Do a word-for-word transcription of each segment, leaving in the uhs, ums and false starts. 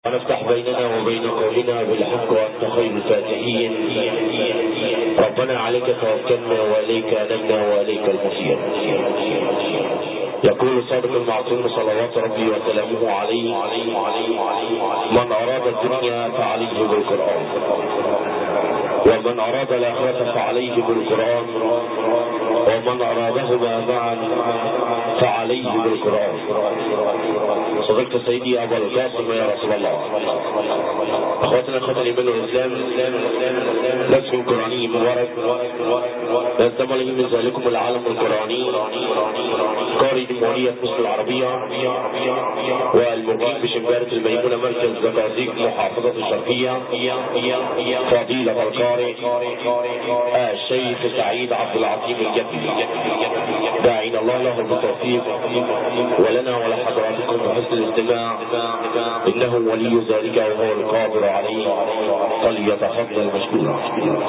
ونفتح بيننا وبين قومنا بالحق وأنت خير الفاتحين. ربنا عليك توكلنا وإليك أنبنا وإليك المصير. يقول صادق المعصوم صلوات ربي وسلامه عليه: من أراد الدنيا فعليه بالقرآن، ومن أراد الآخرة فعليه بالقرآن، ومن أرادهما معا فعليه بالقرآن. صدقت سيدي أبو القاسم يا رسول الله. أخواتنا أخوات الإيمان والإسلام، نسم القرآني مبارك ينتمى له من ذلكم العالم القرآني، قارئ جمهورية مصر العربية والمقيم بشبارة الميمونة مركز زقازيق محافظة الشرقية، فضيلة القارئ الشيخ سعيد عبد العظيم الجبلي، داعين الله له بالتوفيق ولنا ولحضراتكم بحسن الاستماع، إنه ولي ذلك وهو القادر عليه، فليتفضل مشكورا.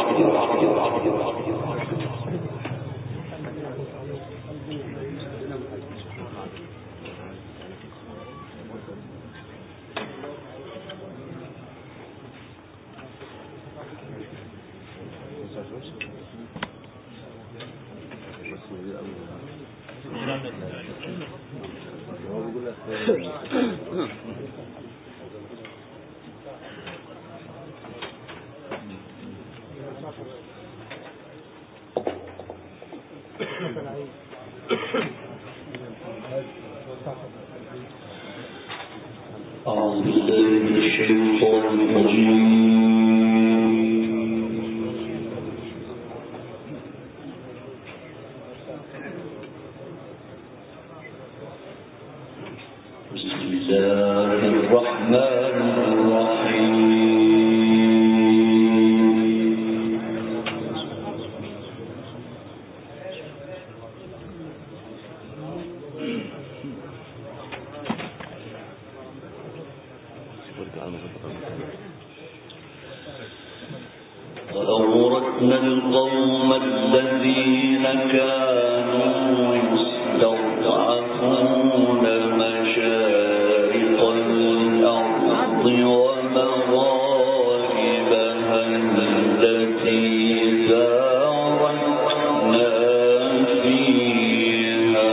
أعوذ بالله من الشيطان الرجيم. بسم الله الرحمن الرحيم. وأورثنا القوم الذين كانوا يستضعفون مشارق الأرض ومغاربها التي باركنا فيها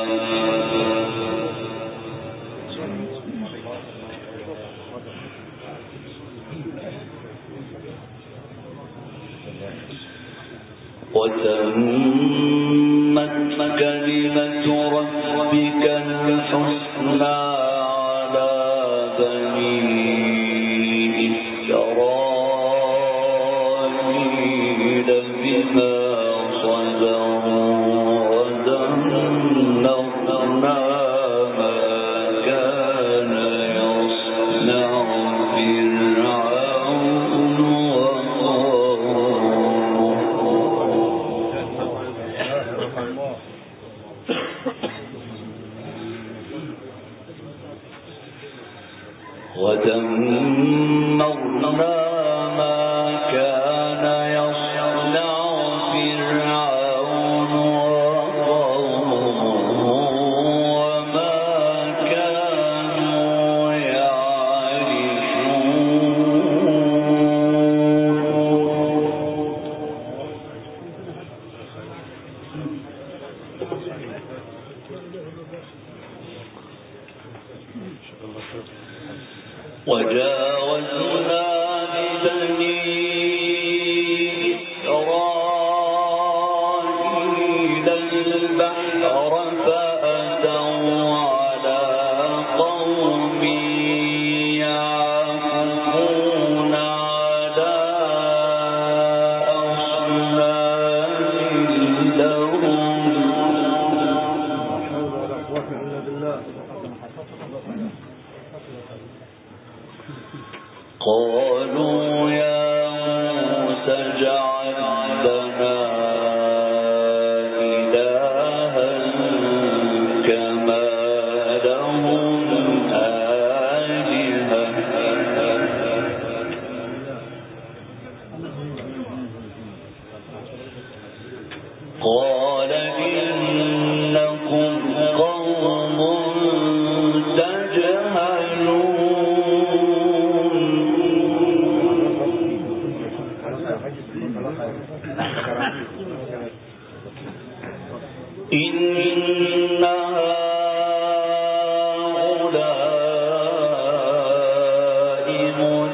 وتمت كلمة ربك الحسنى على بني إسرائيل بما صبروا ودمرنا ما كان يصنع فرعون ودمرنا ما كان يصنع فرعون وقومه وما كانوا وجاوزنا ببني إسرائيل البحر فأتوا على قوم يعكفون على أصنام لهم قالوا يا موسى اجعل لنا إلها كما لهم آلهة قال إنكم قوم تجهلون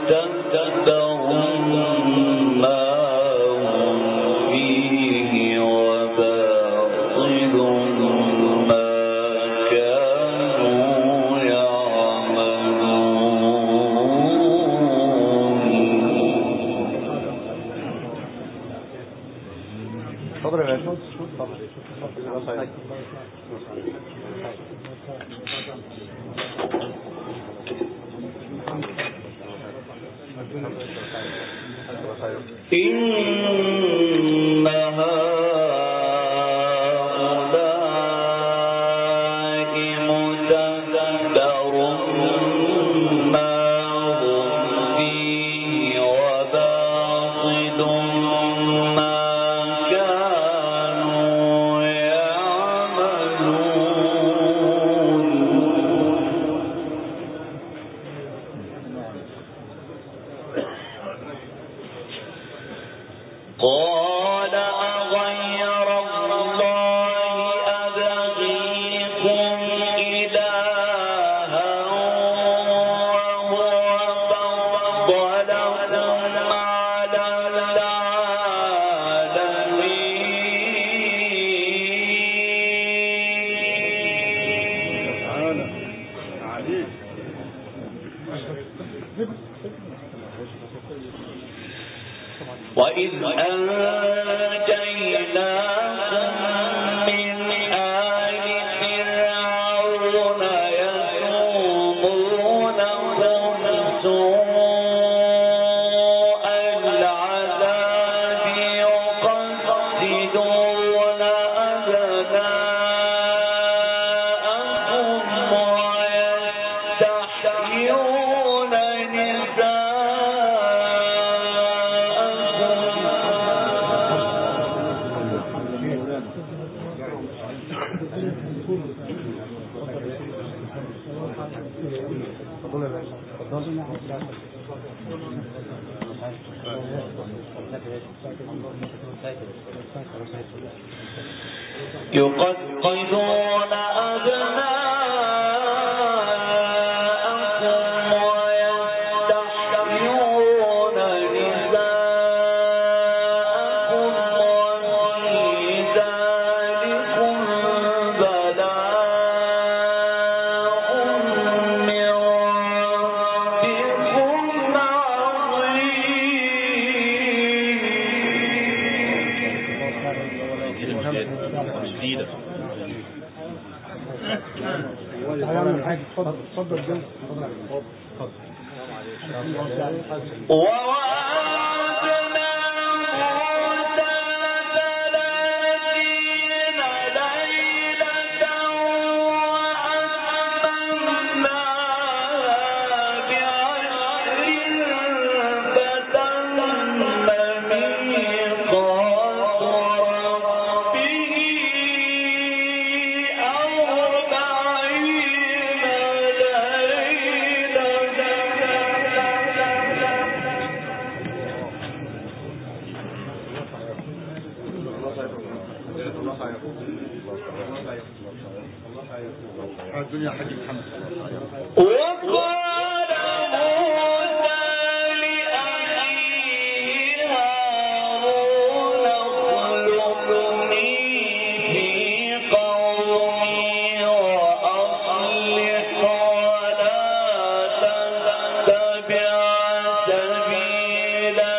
وإذ أنجيناكم من آل فرعون يسومونكم سوء العذاب يقتلون أبناءكم ويستحيون يقتلون أبناءكم ويستحيون نساءكم وفي ذلكم بلاء من ربكم جديدة. هيعمل حاجة. اتفضل اتفضل جنب. ووعدنا موسى ثلاثين ليلة وأتممناها بعشر فتم ميقات ربه أربعين ليلة. الدنيا حاج محمد. وقال موسى لأخيه هارون اخلفني في قومي وأصلح ولا تتبع سبيل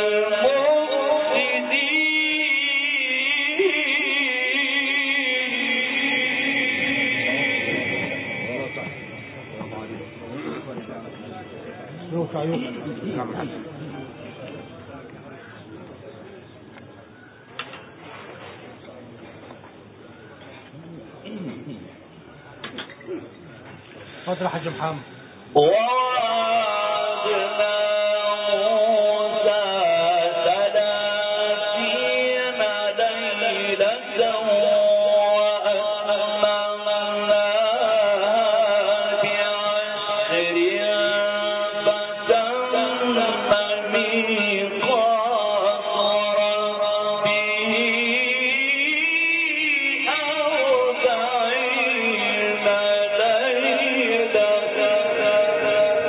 يوقع يوقع. اتفضل يا حاج محمد. ووعدنا موسى ثلاثين ليلة وأتممناها بعشر فتم ميقات ربه أربعين ليلة.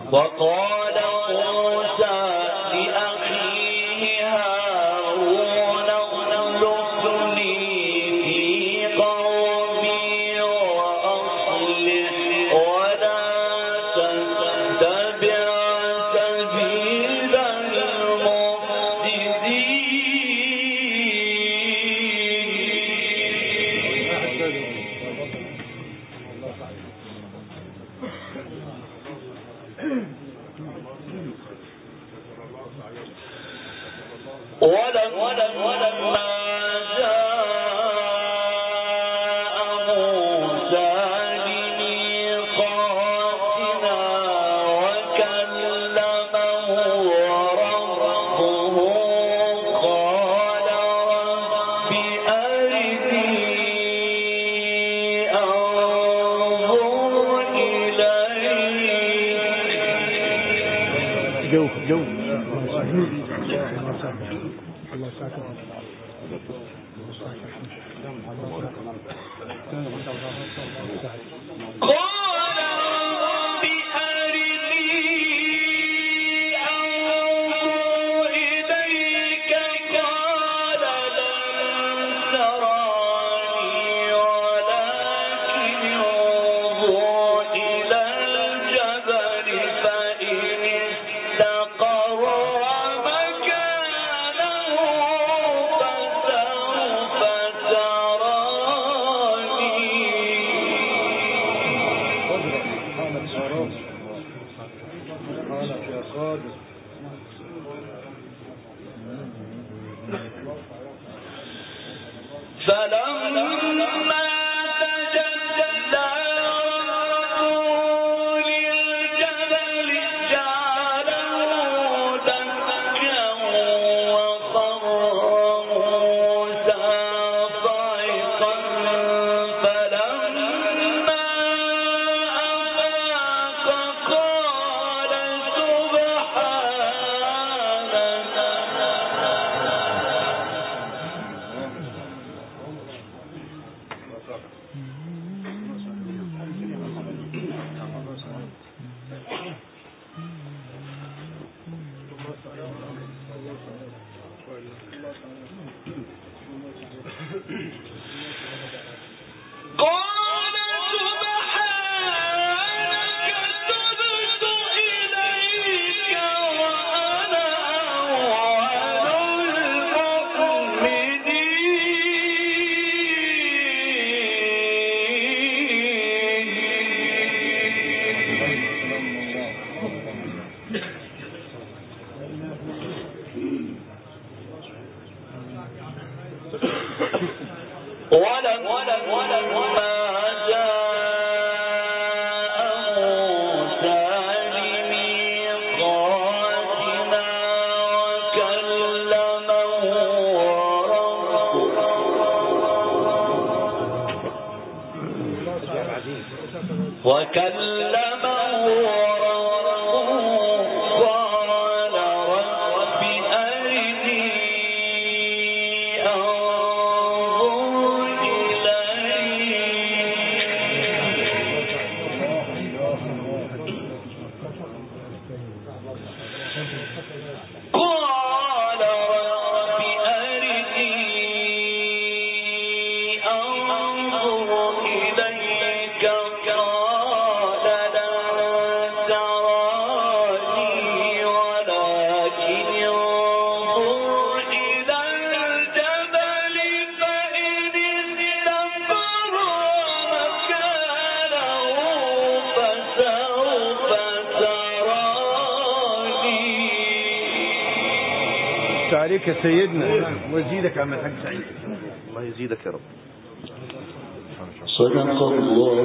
وقال موسى لأخيه هارون اخلفني في قومي وأصلح ولا تتبع سبيل ولما جاء موسى لميقاتنا وكلمه ربه قال رب أرني أنظر إليك. جو جو الله ساكت قال رب أرني أنظر إليك قال لن تراني ولكن انظر إلى الجبل فإن استقر مكانه فسوف تراني. قالت يا قادر فلما تجلى ربه للجبل جعله دكا وخر موسى صعقا فلما أفاق قال قال سبحانك تبت إليك وأنا أول ولما جاء موسى لميقاتنا وكلمه ربه وكلمه ربه قال رب أرني أنظر إليك قال رب أرني أنظر إليك قال لن تراني ولكن انظر إلى الجبل فإن استقر مكانه فسوف تراني. عليك يا سيدنا ويزيدك يا عم الحاج سعيد. الله يزيدك يا رب. صدق الله.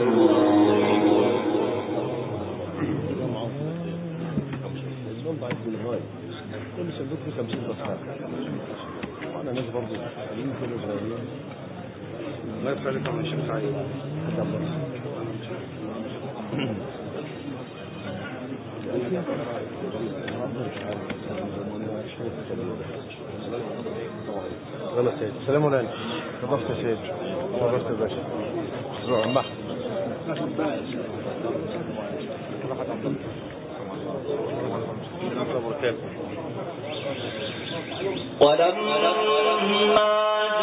كل صندوق فيه خمسين صفحة. وانا ناس برضه قاعدين كل صغيرين. الله يخليك يا شيخ سعيد. غلط سيد. السلام عليكم. تضفت يا سيد. تضفت يا باشا. زوع محمد. ولما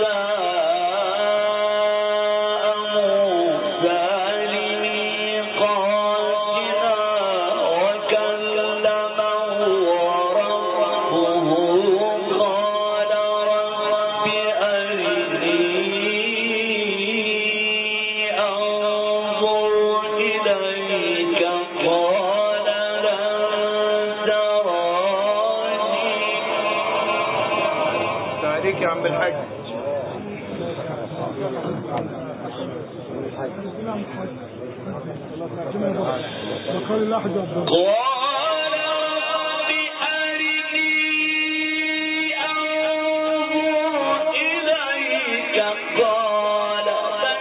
جاء موسى لميقاتنا وكلمه ربه قال رب أرني أنظر إليك قال لن تراني. تعليق يا عم الحاج. وقال الأحد قال رب أرني أنظر إليك قال لن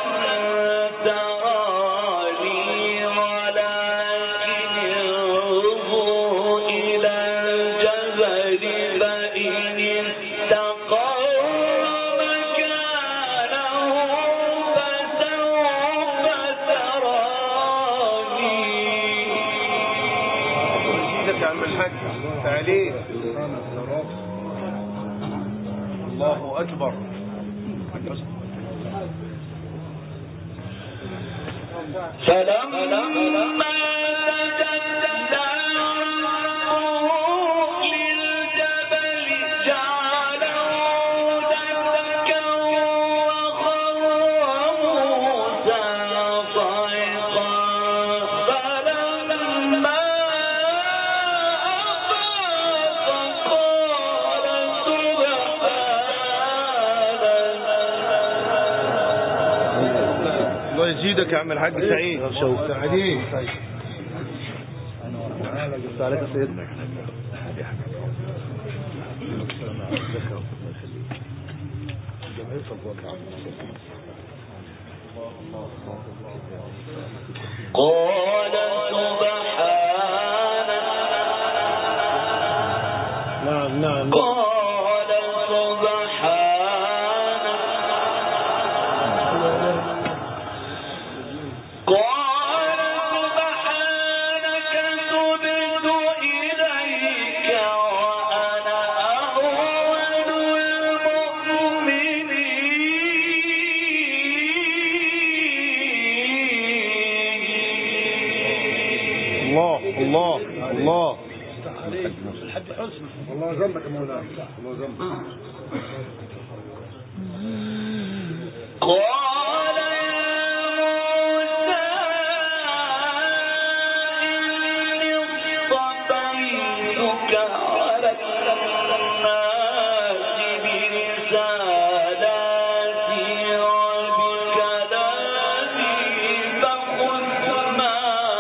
تراني ولكن انظر إلى الجبل فإن استقر مكانه فسوف تراني. يزيدك يا عم الحاج. تعليق. الله أكبر. فلما تجلى ربه للجبل جعله دكا وخر موسى صعقا فلما أفاق قال سبحانك. الله يزيدك يا عم الحاج سعيد. سعيد. عليك يا سيدنا. قال سبحانك. نعم نعم. قال سبحانك. قال سبحانك تبت إليك وأنا أول المؤمنين. الله الله الله. الله ذنبك يا مولانا. الله ذنبك. قال يا موسى إني اصطفيتك على الناس برسالاتي وبكلامي فخذ ما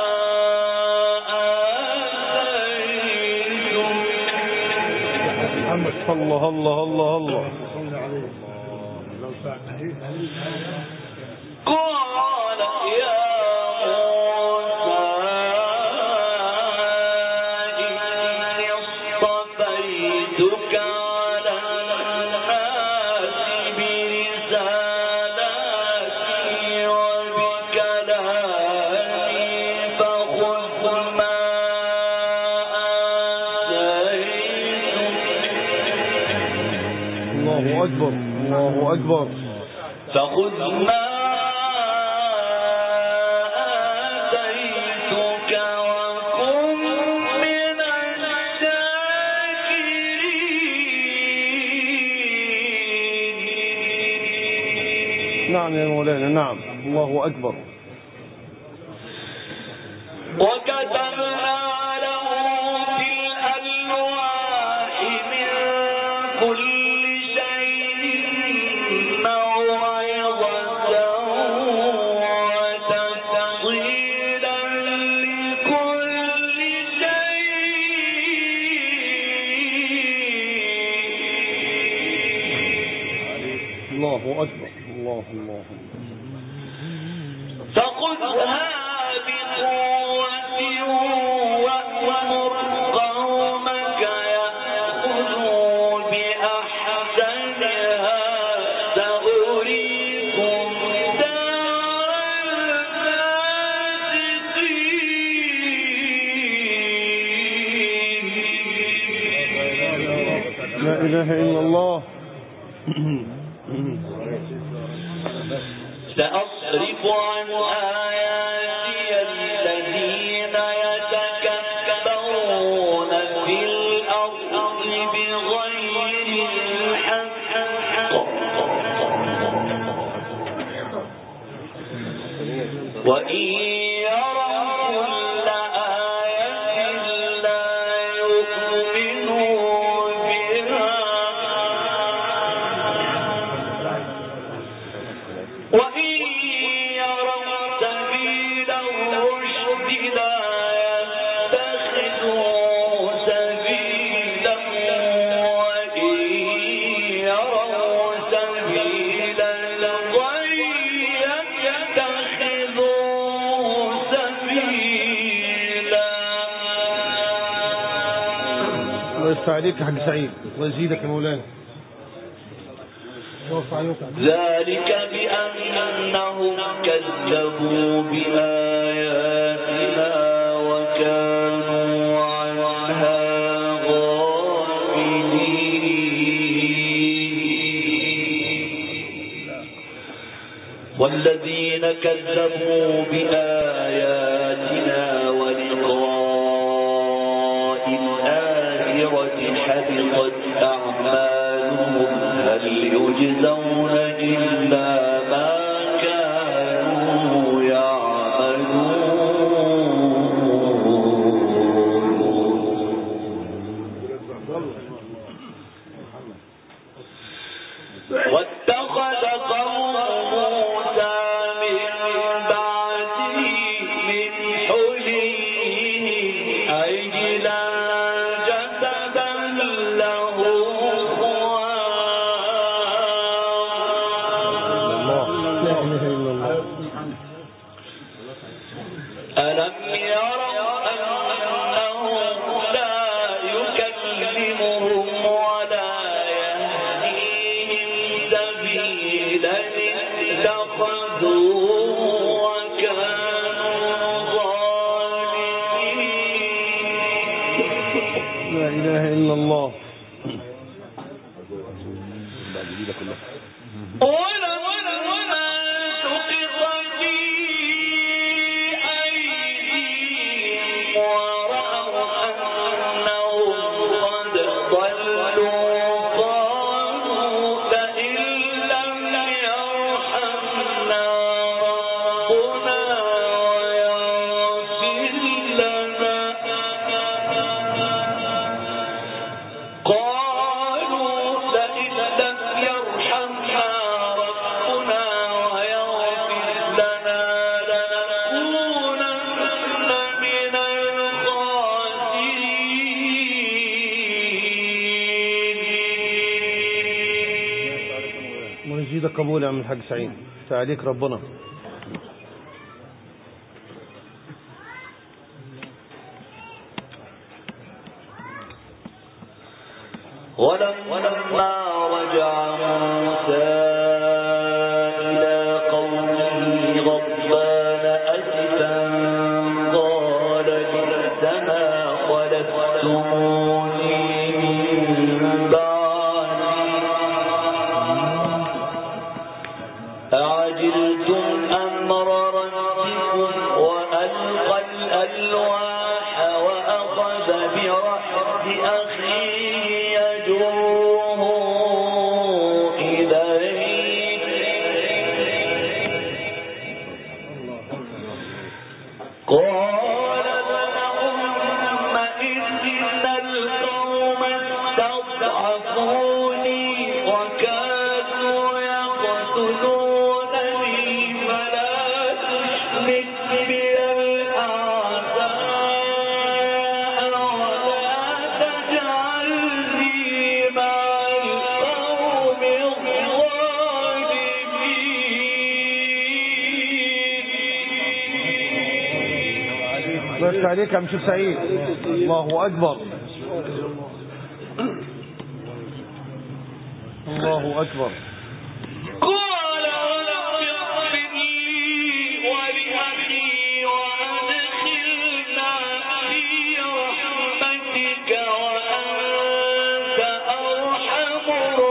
آتيتك. الله الله الله الله. قال يا موسى إني اصطفيتك على الناس برسالاتي وبكلامي فخذ ما آتيتك. الله أكبر الله أكبر. فخذ ما آتيتك وكن من الشاكرين. نعم يا مولانا نعم. الله أكبر. وكتبنا له في الألواح من كل شيء موعظة وتفصيلا لكل شيء. الله أكبر. الله الله. فخذها بقوة وأمر قومك يأخذوا بأحسنها سأريكم دار الفاسقين. الله. سأصرف عن آياتي الذين يتكبرون في الأرض بغير الحق وإن يروا كل آية لا يؤمنوا بها وإن يروا سبيل الرشد لا يتخذوه سبيلا وإن يروا سبيل الغي يتخذوه سبيلا. الله يفتح عليك يا حاج سعيد ويزيدك يا مولانا. ذلك بأنهم كذبوا بآياتنا وكانوا عنها غافلين والذين كذبوا بآياتنا ولقاء الآخرة حبطت أعمالهم هل يجزون إلا ما كانوا يعملون. واتخذ قوم موسى من بعده من حليه عجلا جسدا له ألم يروا أنه لا يكلمهم ولا يهديهم سبيلا اتخذوه وكانوا ظالمين. لا إله إلا الله. ويزيدك قبول يا عم الحاج سعيد. تعاليك ربنا. ولما رجع موسى إلى قومه غضبان أسفا قال بئسما خلفتموني من بعدي أعجلتم أمر ربكم وألقى الألواح وأخذ برحم أخيه يجره إليه قال ابن أم إن القوم استضعفوني وكانوا يقتلونني فلا تشمت بي الأعداء ولا تجعلني مع القوم الظالمين. بس عليك يا مشيخ سعيد. الله أكبر. الله أكبر. قال رب اغفر لي ولأخي وأدخلنا في رحمتك وأنت أرحم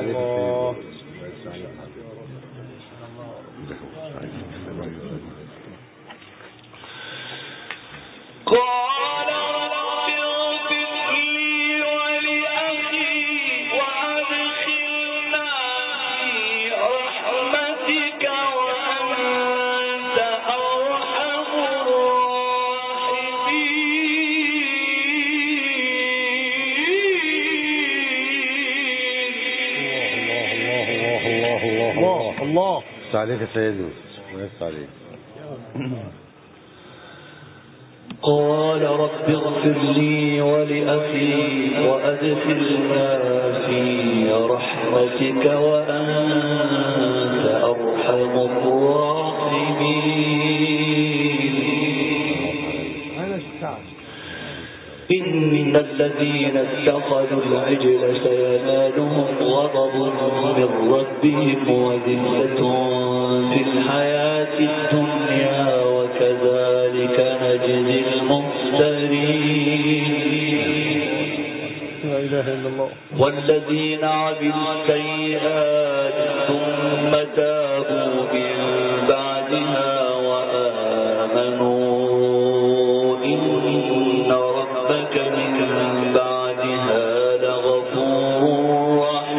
عليك الله. قال رب اغفر لي ولأخي وأدخلنا في رحمتك وأنت أرحم الراحمين. الله الله عليك يا سيدي ويسع عليك. قال رب اغفر لي ولأخي وأدخلنا في رحمتك وأنت أرحم الراحمين. إن الذين اتخذوا العجل سينالهم غضب من ربهم وذلة في الحياة الدنيا وكذلك نجزي المفترين. لا إله إلا الله. والذين عملوا السيئات ثم تابوا من بعدها وآمنوا إن ربك من بعدها لغفور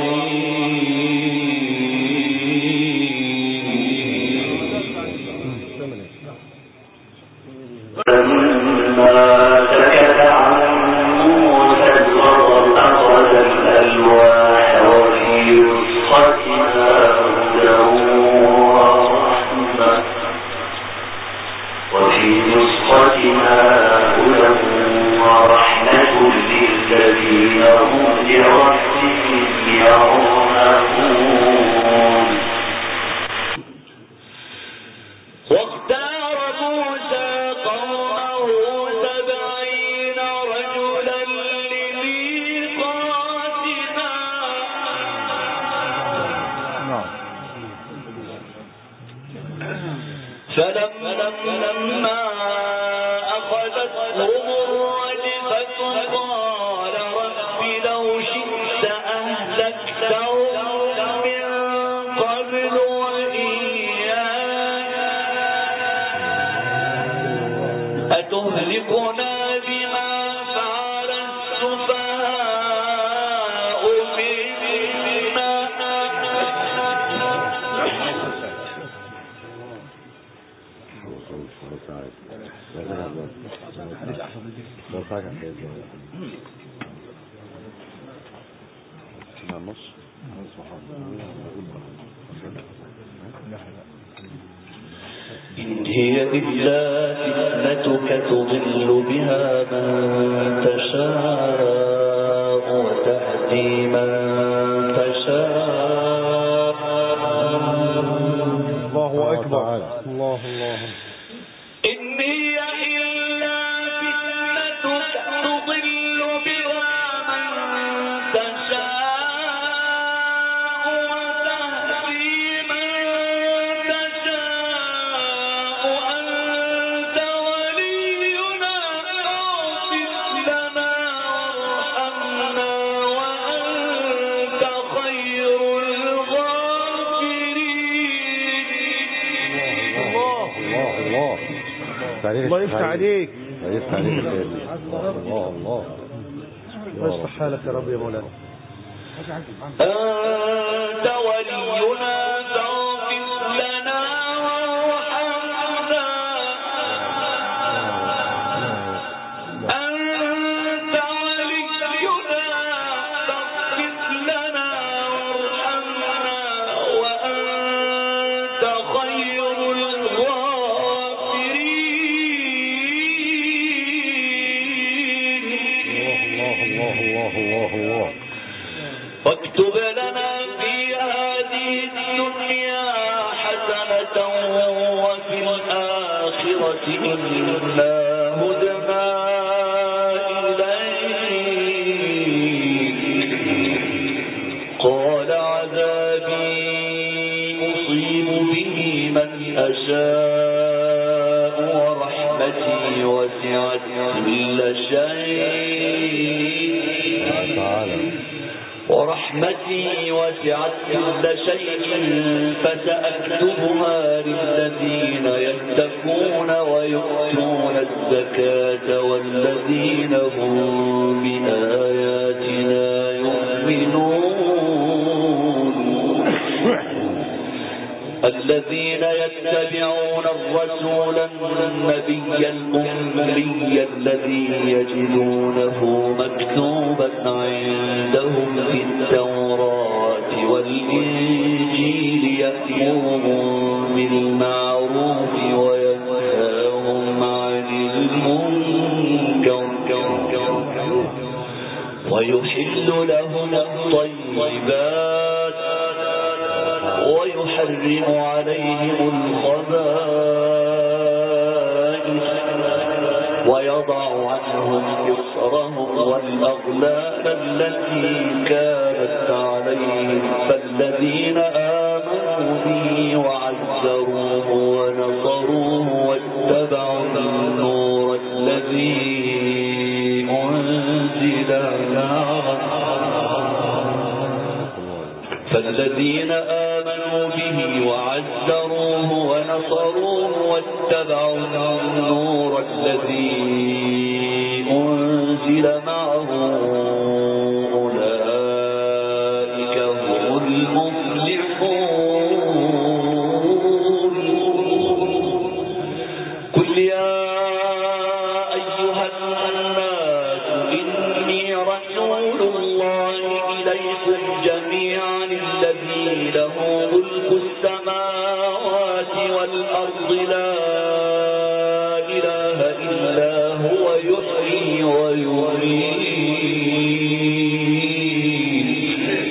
فلما أخذتهم الرجفة قال رب لو شئت أهلكتهم من قبل وإياي أتهلكنا بما فعل السفهاء منا إن هي إلا فتنتك تضل بها من تشاء وتهدي من تشاء. الله أكبر. الله الله. إن هي إلا فتنتك تضل بها من تشاء وتهدي من تشاء. أنت ولينا فاغفر لنا وارحمنا وأنت خير الغافرين. الله الله الله يفتح عليك. الله يفتح عليك يا سيدي. الله الله يصلح حالك يا رب يا مولانا. أنت ولينا فاغفر لنا وارحمنا. أنت ولينا فاغفر لنا وارحمنا وأنت خير الله. واكتب لنا في هذه الدنيا حسنة وفي الآخرة إنا هدنا إليك. قال عذابي أصيب به من أشاء ورحمتي وسعت كل شيء ورحمتي وسعت كل شيء فسأكتبها للذين يتقون ويؤتون الزكاة والذين هم بآياتنا يؤمنون الذين يتبعون الرسول النبي الأمي الذي يجدونه مكتوبا عندهم في التوراة والإنجيل يأمرهم بالمعروف وينهاهم عن المنكر ويحل لهم الطيبات ويحرم عليهم الخبائث ويضع عنهم إصرهم والأغلال التي كانت عليهم فالذين آمنوا به وعزروه ونصروه واتبعوا النور الذي أنزل معه فالذين آمنوا به وعزروه ونصروه واتبعوا النور الذي أنزل معه أولئك هم المفلحون قل يا أيها الناس إني رسول الله إليكم جميعا الذي له ملك السماوات والأرض لا إله إلا هو يحيي ويميت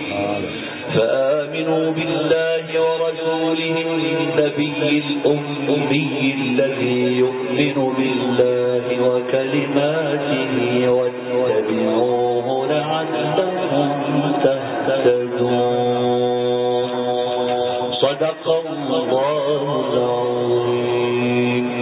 فآمنوا بالله ورسوله النبي الأمي الذي يؤمن بالله وكلماته واتبعوه لعلكم تهتدون صدق الله العظيم.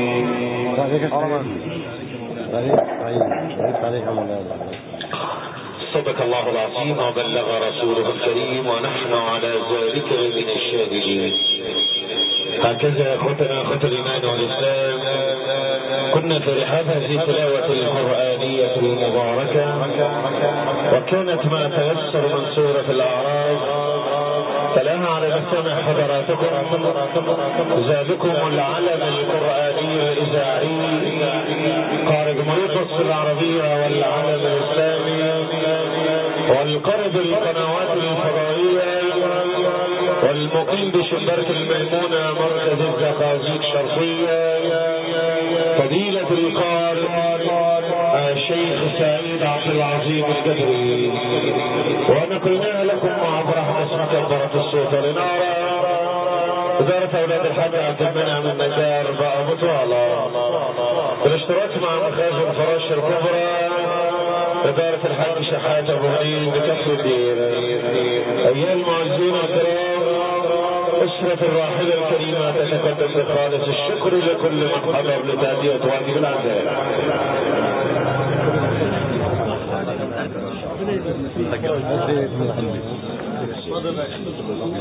صدق الله العظيم وبلغ رسوله الكريم ونحن على ذلك من الشاهدين. هكذا اخوتنا اخوة الايمان والاسلام كنا في رحاب هذه التلاوة القرآنية المباركة وكانت ما تيسر من سورة الاعراف تلاها على لسان حضراتكم ذلكم العلم القرآني الاذاعي قارئ مريض العربية والعلم الاسلامي والقارئ القنوات الفضائية والمقيم بشبرك الميمونة مركز الزقازيق شرقية فضيلة القارئ الشيخ سعيد عبد العظيم القدري ونقلناها لكم مع فرح اسمك كبرة الصوت لنارا إدارة أولاد الحاج عبد المنعم النجار بقى مطوالة بالاشتراك مع مخازن فراش الكبرى إدارة الحاج شحات أبو هنين بكفر الدير. أيها المعزون الكرام أسرة الراحلة الكريمة تتقدم بخالص الشكر لكل من حضر لتأدية واجب العزاء.